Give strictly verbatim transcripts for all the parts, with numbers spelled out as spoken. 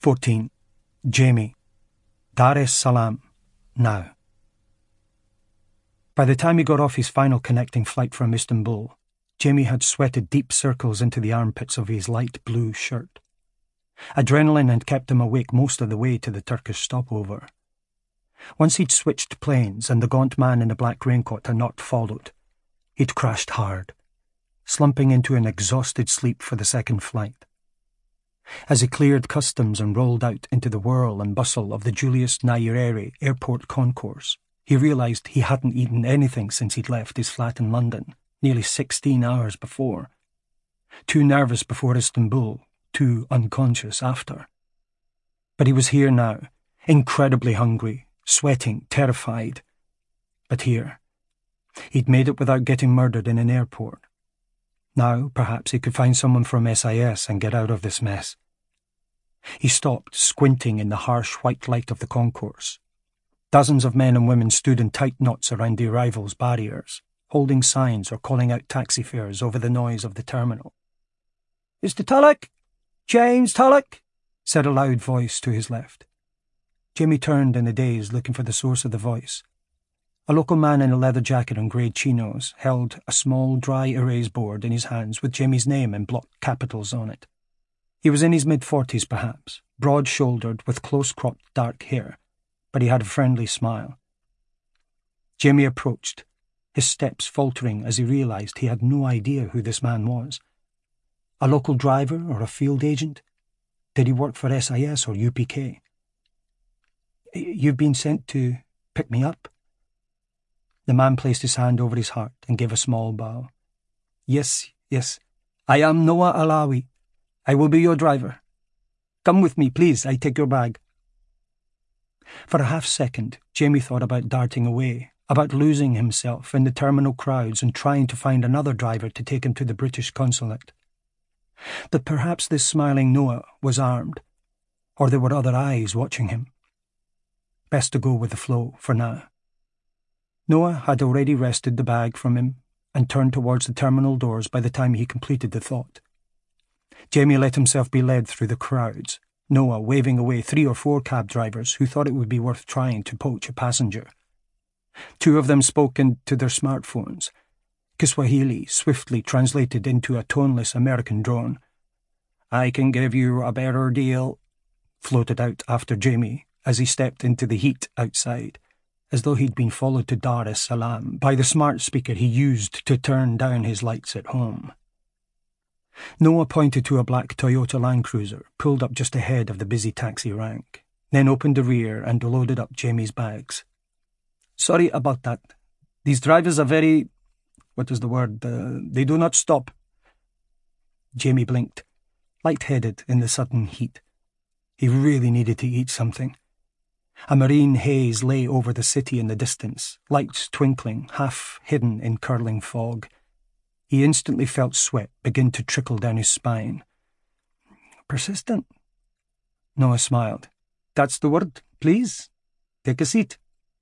fourteen. Jamie. Dar es Salaam. Now. By the time he got off his final connecting flight from Istanbul, Jamie had sweated deep circles into the armpits of his light blue shirt. Adrenaline had kept him awake most of the way to the Turkish stopover. Once he'd switched planes and the gaunt man in the black raincoat had not followed, he'd crashed hard, slumping into an exhausted sleep for the second flight. As he cleared customs and rolled out into the whirl and bustle of the Julius Nyerere airport concourse, he realised he hadn't eaten anything since he'd left his flat in London, nearly sixteen hours before. Too nervous before Istanbul, too unconscious after. But he was here now, incredibly hungry, sweating, terrified. But here. He'd made it without getting murdered in an airport. Now, perhaps he could find someone from S I S and get out of this mess. He stopped, squinting in the harsh white light of the concourse. Dozens of men and women stood in tight knots around the arrivals' barriers, holding signs or calling out taxi fares over the noise of the terminal. "Mister Tulloch? James Tulloch?" said a loud voice to his left. Jamie turned in a daze, looking for the source of the voice. A local man in a leather jacket and grey chinos held a small dry erase board in his hands with Jamie's name in block capitals on it. He was in his mid-forties perhaps, broad-shouldered with close-cropped dark hair, but he had a friendly smile. Jamie approached, his steps faltering as he realised he had no idea who this man was. A local driver or a field agent? Did he work for S I S or U P K? "You've been sent to pick me up?" The man placed his hand over his heart and gave a small bow. "Yes, yes. I am Noah Alawi. I will be your driver. Come with me, please. I take your bag." For a half-second, Jamie thought about darting away, about losing himself in the terminal crowds and trying to find another driver to take him to the British consulate. But perhaps this smiling Noah was armed, or there were other eyes watching him. Best to go with the flow for now. Noah had already wrested the bag from him and turned towards the terminal doors by the time he completed the thought. Jamie let himself be led through the crowds, Noah waving away three or four cab drivers who thought it would be worth trying to poach a passenger. Two of them spoke into their smartphones. Kiswahili swiftly translated into a toneless American drone. "I can give you a better deal," floated out after Jamie as he stepped into the heat outside, as though he'd been followed to Dar es Salaam by the smart speaker he used to turn down his lights at home. Noah pointed to a black Toyota Land Cruiser pulled up just ahead of the busy taxi rank, then opened the rear and loaded up Jamie's bags. "Sorry about that. These drivers are very... what is the word? Uh, they do not stop." Jamie blinked, light-headed in the sudden heat. He really needed to eat something. A marine haze lay over the city in the distance, lights twinkling, half hidden in curling fog. He instantly felt sweat begin to trickle down his spine. "Persistent?" Noah smiled. "That's the word. Please, take a seat."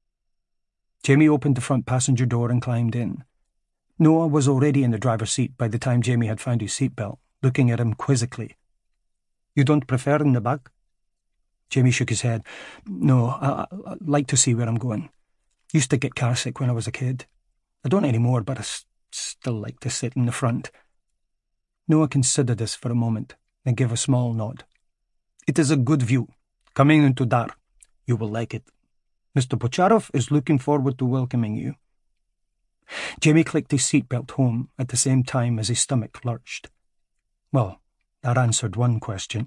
Jamie opened the front passenger door and climbed in. Noah was already in the driver's seat by the time Jamie had found his seatbelt, looking at him quizzically. "You don't prefer in the back?" Jamie shook his head. "No, I, I like to see where I'm going. Used to get carsick when I was a kid. I don't anymore, but I s- still like to sit in the front." Noah considered this for a moment, then gave a small nod. "It is a good view. Coming into Dar. You will like it. Mister Bocharov is looking forward to welcoming you." Jamie clicked his seatbelt home at the same time as his stomach lurched. Well, that answered one question.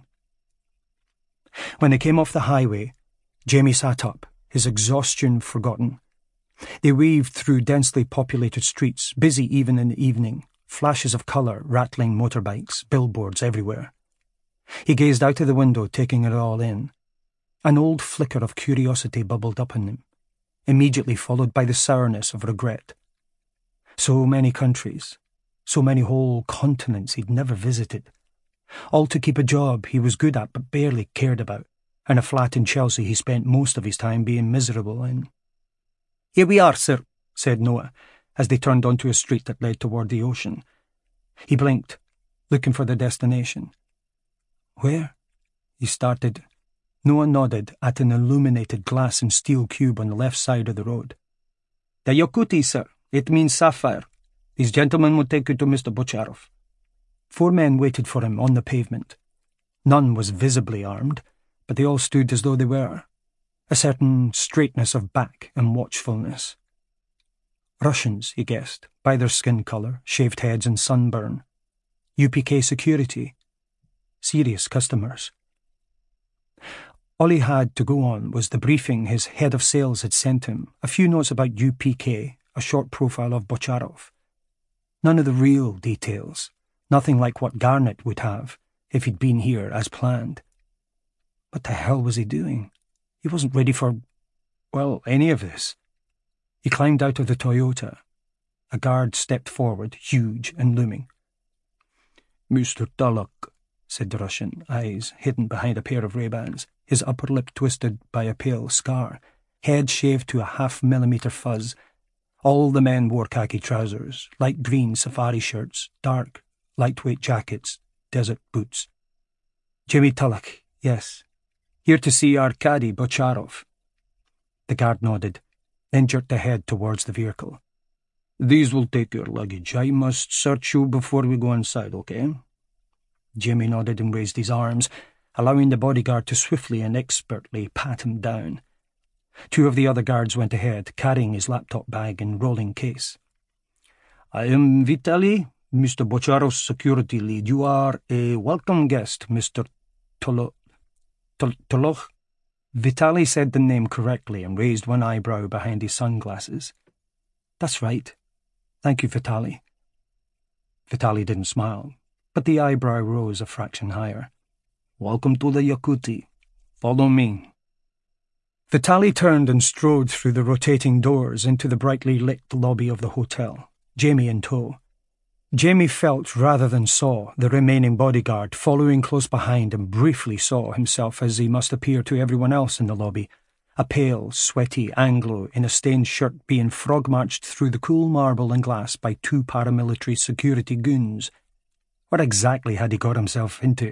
When they came off the highway, Jamie sat up, his exhaustion forgotten. They weaved through densely populated streets, busy even in the evening, flashes of colour, rattling motorbikes, billboards everywhere. He gazed out of the window, taking it all in. An old flicker of curiosity bubbled up in him, immediately followed by the sourness of regret. So many countries, so many whole continents he'd never visited. All to keep a job he was good at but barely cared about, and a flat in Chelsea he spent most of his time being miserable in. "Here we are, sir," said Noah, as they turned onto a street that led toward the ocean. He blinked, looking for their destination. "Where?" he started, Noah nodded at an illuminated glass and steel cube on the left side of the road. "The Yakuti, sir. It means sapphire. These gentlemen will take you to Mister Bocharov." Four men waited for him on the pavement. None was visibly armed, but they all stood as though they were. A certain straightness of back and watchfulness. Russians, he guessed, by their skin colour, shaved heads and sunburn. U P K security. Serious customers. All he had to go on was the briefing his head of sales had sent him, a few notes about U P K, a short profile of Bocharov. None of the real details, nothing like what Garnett would have if he'd been here as planned. What the hell was he doing? He wasn't ready for, well, any of this. He climbed out of the Toyota. A guard stepped forward, huge and looming. "Mister Tulloch," said the Russian, eyes hidden behind a pair of Ray-Bans, his upper lip twisted by a pale scar, head shaved to a half-millimetre fuzz. All the men wore khaki trousers, light green safari shirts, dark, lightweight jackets, desert boots. "Jimmy Tulloch, yes. Here to see Arkady Bocharov." The guard nodded, then jerked a head towards the vehicle. "These will take your luggage. I must search you before we go inside, okay?" Jimmy nodded and raised his arms, allowing the bodyguard to swiftly and expertly pat him down. Two of the other guards went ahead, carrying his laptop bag and rolling case. "I am Vitaly, Mister Bocharov's security lead. You are a welcome guest, Mister Tolo... Toloch?" Vitaly said the name correctly and raised one eyebrow behind his sunglasses. "That's right. Thank you, Vitaly." Vitaly didn't smile, but the eyebrow rose a fraction higher. "Welcome to the Yakuti. Follow me." Vitaly turned and strode through the rotating doors into the brightly lit lobby of the hotel, Jamie in tow. Jamie felt rather than saw the remaining bodyguard following close behind and briefly saw himself as he must appear to everyone else in the lobby, a pale, sweaty Anglo in a stained shirt being frog-marched through the cool marble and glass by two paramilitary security goons. What exactly had he got himself into?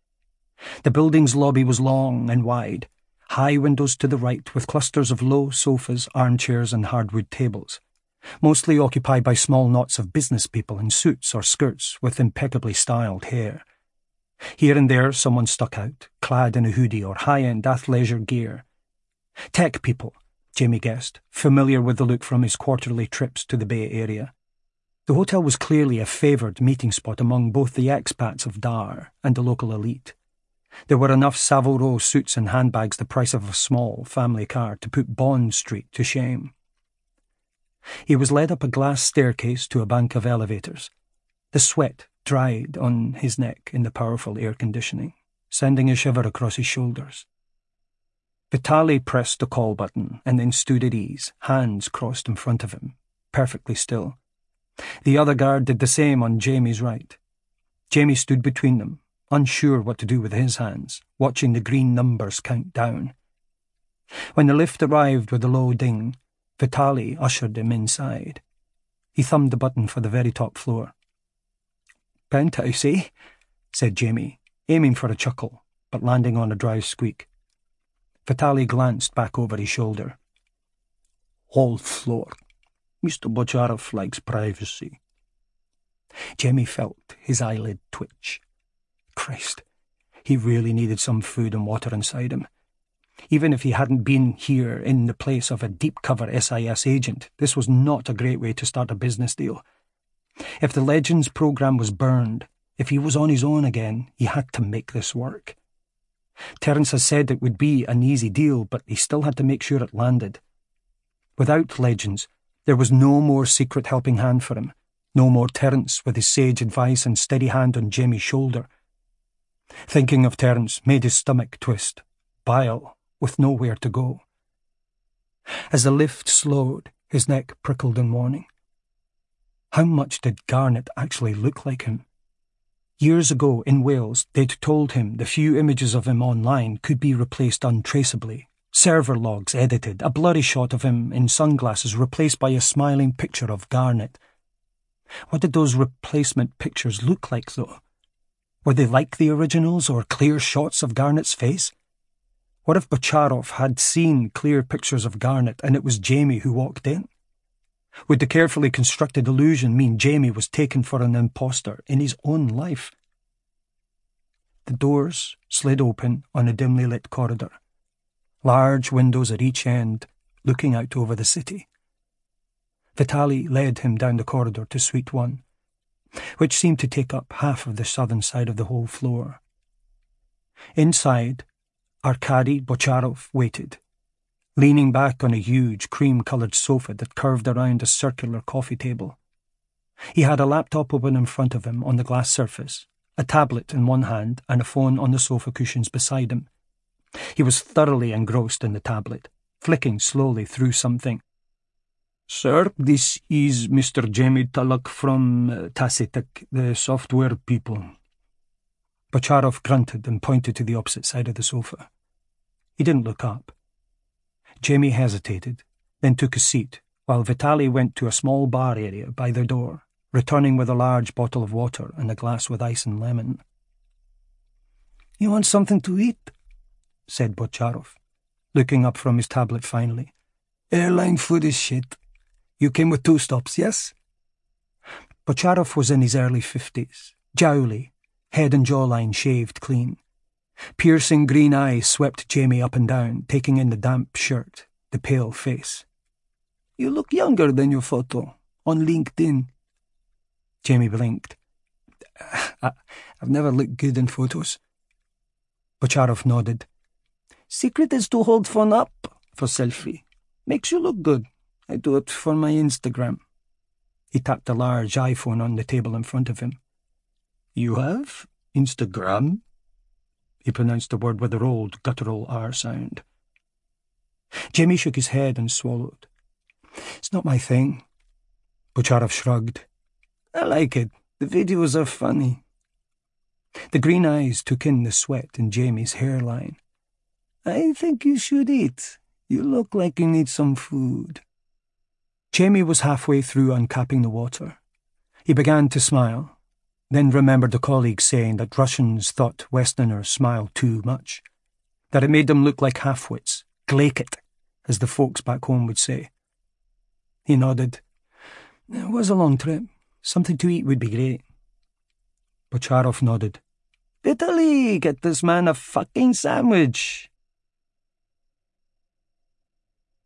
The building's lobby was long and wide, high windows to the right with clusters of low sofas, armchairs and hardwood tables, mostly occupied by small knots of business people in suits or skirts with impeccably styled hair. Here and there someone stuck out, clad in a hoodie or high-end athleisure gear. Tech people, Jamie guessed, familiar with the look from his quarterly trips to the Bay Area. The hotel was clearly a favoured meeting spot among both the expats of Dar and the local elite. There were enough Savile Row suits and handbags the price of a small family car to put Bond Street to shame. He was led up a glass staircase to a bank of elevators. The sweat dried on his neck in the powerful air conditioning, sending a shiver across his shoulders. Vitaly pressed the call button and then stood at ease, hands crossed in front of him, perfectly still. The other guard did the same on Jamie's right. Jamie stood between them, unsure what to do with his hands, watching the green numbers count down. When the lift arrived with a low ding, Vitaly ushered him inside. He thumbed the button for the very top floor. "Penthouse, eh?" said Jamie, aiming for a chuckle, but landing on a dry squeak. Vitaly glanced back over his shoulder. "Whole floor. Mister Bocharov likes privacy." Jamie felt his eyelid twitch. Christ, he really needed some food and water inside him. Even if he hadn't been here in the place of a deep-cover S I S agent, this was not a great way to start a business deal. If the Legends program was burned, if he was on his own again, he had to make this work. Terence had said it would be an easy deal, but he still had to make sure it landed. Without Legends, there was no more secret helping hand for him, no more Terence with his sage advice and steady hand on Jamie's shoulder. Thinking of Terence made his stomach twist, bile with nowhere to go. As the lift slowed, his neck prickled in warning. How much did Garnett actually look like him? Years ago in Wales, they'd told him the few images of him online could be replaced untraceably. Server logs edited, a blurry shot of him in sunglasses replaced by a smiling picture of Garnett. What did those replacement pictures look like, though? Were they like the originals or clear shots of Garnett's face? What if Bocharov had seen clear pictures of Garnet and it was Jamie who walked in? Would the carefully constructed illusion mean Jamie was taken for an imposter in his own life? The doors slid open on a dimly lit corridor, large windows at each end looking out over the city. Vitaly led him down the corridor to Suite One, which seemed to take up half of the southern side of the whole floor. Inside, Arkady Bocharov waited, leaning back on a huge cream-coloured sofa that curved around a circular coffee table. He had a laptop open in front of him on the glass surface, a tablet in one hand and a phone on the sofa cushions beside him. He was thoroughly engrossed in the tablet, flicking slowly through something. "Sir, this is Mister Jamie Tulloch from uh, Tacitic, the software people." Bocharov grunted and pointed to the opposite side of the sofa. He didn't look up. Jamie hesitated, then took a seat, while Vitaly went to a small bar area by the door, returning with a large bottle of water and a glass with ice and lemon. "You want something to eat?" said Bocharov, looking up from his tablet finally. "Airline food is shit. You came with two stops, yes?" Bocharov was in his early fifties, jowly, head and jawline shaved clean. Piercing green eyes swept Jamie up and down, taking in the damp shirt, the pale face. "You look younger than your photo on LinkedIn." Jamie blinked. I, I've never looked good in photos. Bocharov nodded. "Secret is to hold phone up for selfie. Makes you look good. I do it for my Instagram." He tapped a large iPhone on the table in front of him. "You have Instagram?" He pronounced the word with a rolled, guttural R sound. Jamie shook his head and swallowed. "It's not my thing." Bocharov shrugged. "I like it. The videos are funny." The green eyes took in the sweat in Jamie's hairline. "I think you should eat. You look like you need some food." Jamie was halfway through uncapping the water. He began to smile, then remembered a colleague saying that Russians thought Westerners smiled too much, that it made them look like half-wits, glaket, as the folks back home would say. He nodded. "It was a long trip. Something to eat would be great." Bocharov nodded. "Vitaly, get this man a fucking sandwich.